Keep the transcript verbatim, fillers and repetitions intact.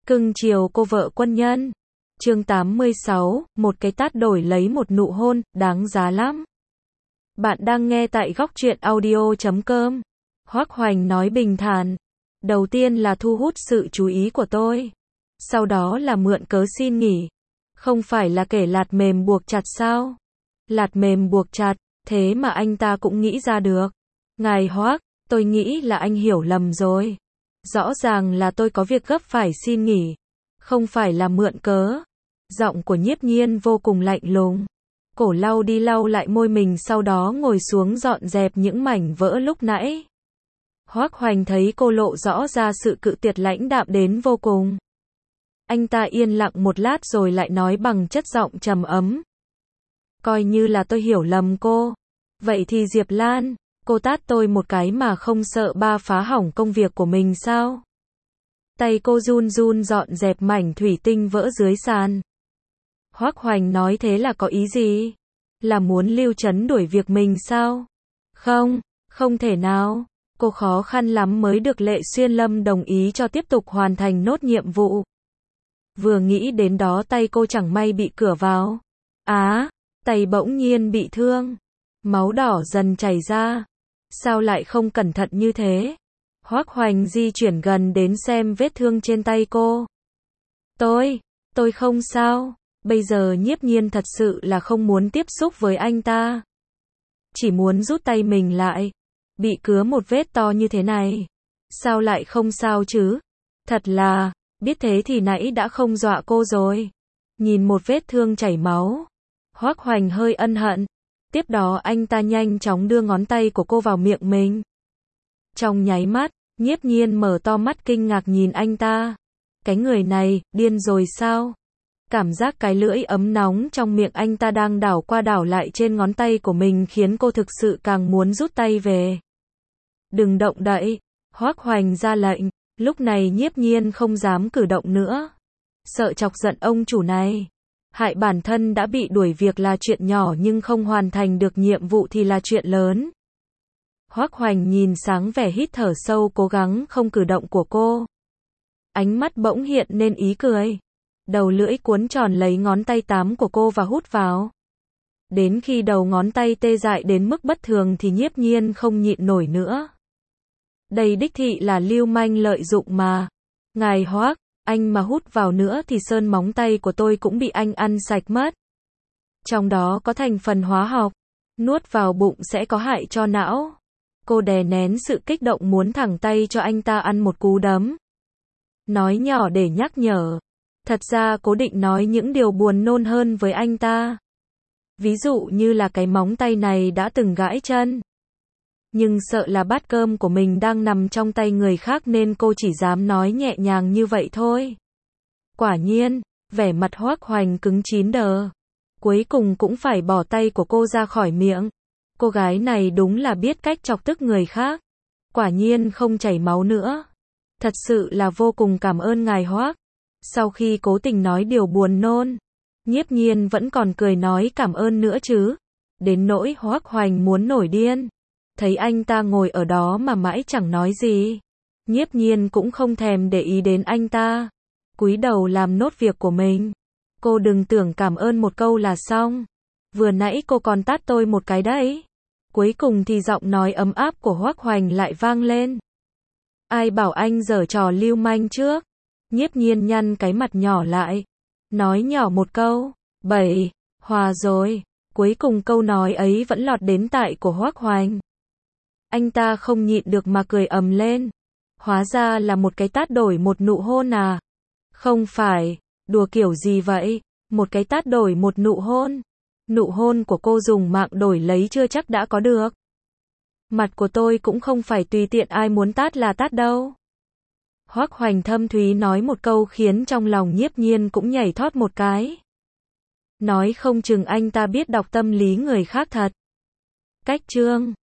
Cưng chiều cô vợ quân nhân. Chương tám mươi sáu, một cái tát đổi lấy một nụ hôn, đáng giá lắm. Bạn đang nghe tại góc truyện audio chấm com. Hoắc Hoành nói bình thản. Đầu tiên là thu hút sự chú ý của tôi. Sau đó là mượn cớ xin nghỉ. Không phải là kể lạt mềm buộc chặt sao? Lạt mềm buộc chặt, thế mà anh ta cũng nghĩ ra được. Ngài Hoắc, tôi nghĩ là anh hiểu lầm rồi. Rõ ràng là tôi có việc gấp phải xin nghỉ. Không phải là mượn cớ. Giọng của Nhiếp Nhiên vô cùng lạnh lùng. Cổ lau đi lau lại môi mình, sau đó ngồi xuống dọn dẹp những mảnh vỡ lúc nãy. Hoắc Hoành thấy cô lộ rõ ra sự cự tuyệt lãnh đạm đến vô cùng. Anh ta yên lặng một lát rồi lại nói bằng chất giọng trầm ấm. Coi như là tôi hiểu lầm cô. Vậy thì Diệp Lan, cô tát tôi một cái mà không sợ ba phá hỏng công việc của mình sao? Tay cô run run dọn dẹp mảnh thủy tinh vỡ dưới sàn. Hoắc Hoành nói thế là có ý gì? Là muốn Lưu Trấn đuổi việc mình sao? Không, không thể nào. Cô khó khăn lắm mới được Lệ Xuyên Lâm đồng ý cho tiếp tục hoàn thành nốt nhiệm vụ. Vừa nghĩ đến đó tay cô chẳng may bị cửa vào. Á, tay bỗng nhiên bị thương. Máu đỏ dần chảy ra. Sao lại không cẩn thận như thế? Hoắc Hoành di chuyển gần đến xem vết thương trên tay cô. Tôi, tôi không sao. Bây giờ Nhiếp Nhiên thật sự là không muốn tiếp xúc với anh ta. Chỉ muốn rút tay mình lại. Bị cứa một vết to như thế này. Sao lại không sao chứ? Thật là, biết thế thì nãy đã không dọa cô rồi. Nhìn một vết thương chảy máu. Hoắc Hoành hơi ân hận. Tiếp đó anh ta nhanh chóng đưa ngón tay của cô vào miệng mình. Trong nháy mắt, Nhiếp Nhiên mở to mắt kinh ngạc nhìn anh ta. Cái người này, điên rồi sao? Cảm giác cái lưỡi ấm nóng trong miệng anh ta đang đảo qua đảo lại trên ngón tay của mình khiến cô thực sự càng muốn rút tay về. Đừng động đậy, Hoắc Hoành ra lệnh. Lúc này Nhiếp Nhiên không dám cử động nữa. Sợ chọc giận ông chủ này. Hại bản thân đã bị đuổi việc là chuyện nhỏ nhưng không hoàn thành được nhiệm vụ thì là chuyện lớn. Hoắc Hoành nhìn sáng vẻ hít thở sâu cố gắng không cử động của cô. Ánh mắt bỗng hiện nên ý cười. Đầu lưỡi cuốn tròn lấy ngón tay tám của cô và hút vào. Đến khi đầu ngón tay tê dại đến mức bất thường thì Nhiếp Nhiên không nhịn nổi nữa. Đây đích thị là lưu manh lợi dụng mà. Ngài Hoắc, anh mà hút vào nữa thì sơn móng tay của tôi cũng bị anh ăn sạch mất. Trong đó có thành phần hóa học. Nuốt vào bụng sẽ có hại cho não. Cô đè nén sự kích động muốn thẳng tay cho anh ta ăn một cú đấm. Nói nhỏ để nhắc nhở. Thật ra cố định nói những điều buồn nôn hơn với anh ta. Ví dụ như là cái móng tay này đã từng gãi chân. Nhưng sợ là bát cơm của mình đang nằm trong tay người khác nên cô chỉ dám nói nhẹ nhàng như vậy thôi. Quả nhiên, vẻ mặt Hoắc Hoành cứng chín đờ. Cuối cùng cũng phải bỏ tay của cô ra khỏi miệng. Cô gái này đúng là biết cách chọc tức người khác. Quả nhiên không chảy máu nữa. Thật sự là vô cùng cảm ơn ngài Hoắc. Sau khi cố tình nói điều buồn nôn, Nhiếp Nhiên vẫn còn cười nói cảm ơn nữa chứ. Đến nỗi Hoắc Hoành muốn nổi điên. Thấy anh ta ngồi ở đó mà mãi chẳng nói gì. Nhiếp Nhiên cũng không thèm để ý đến anh ta. Cúi đầu làm nốt việc của mình. Cô đừng tưởng cảm ơn một câu là xong. Vừa nãy cô còn tát tôi một cái đấy. Cuối cùng thì giọng nói ấm áp của Hoắc Hoành lại vang lên. Ai bảo anh giở trò lưu manh trước? Nhiếp Nhiên nhăn cái mặt nhỏ lại. Nói nhỏ một câu. Bảy, hòa rồi. Cuối cùng câu nói ấy vẫn lọt đến tai của Hoắc Hoành. Anh ta không nhịn được mà cười ầm lên. Hóa ra là một cái tát đổi một nụ hôn à? Không phải, đùa kiểu gì vậy? Một cái tát đổi một nụ hôn. Nụ hôn của cô dùng mạng đổi lấy chưa chắc đã có được. Mặt của tôi cũng không phải tùy tiện ai muốn tát là tát đâu. Hoắc Hoành thâm thúy nói một câu khiến trong lòng Nhiếp Nhiên cũng nhảy thót một cái. Nói không chừng anh ta biết đọc tâm lý người khác thật. Cách chương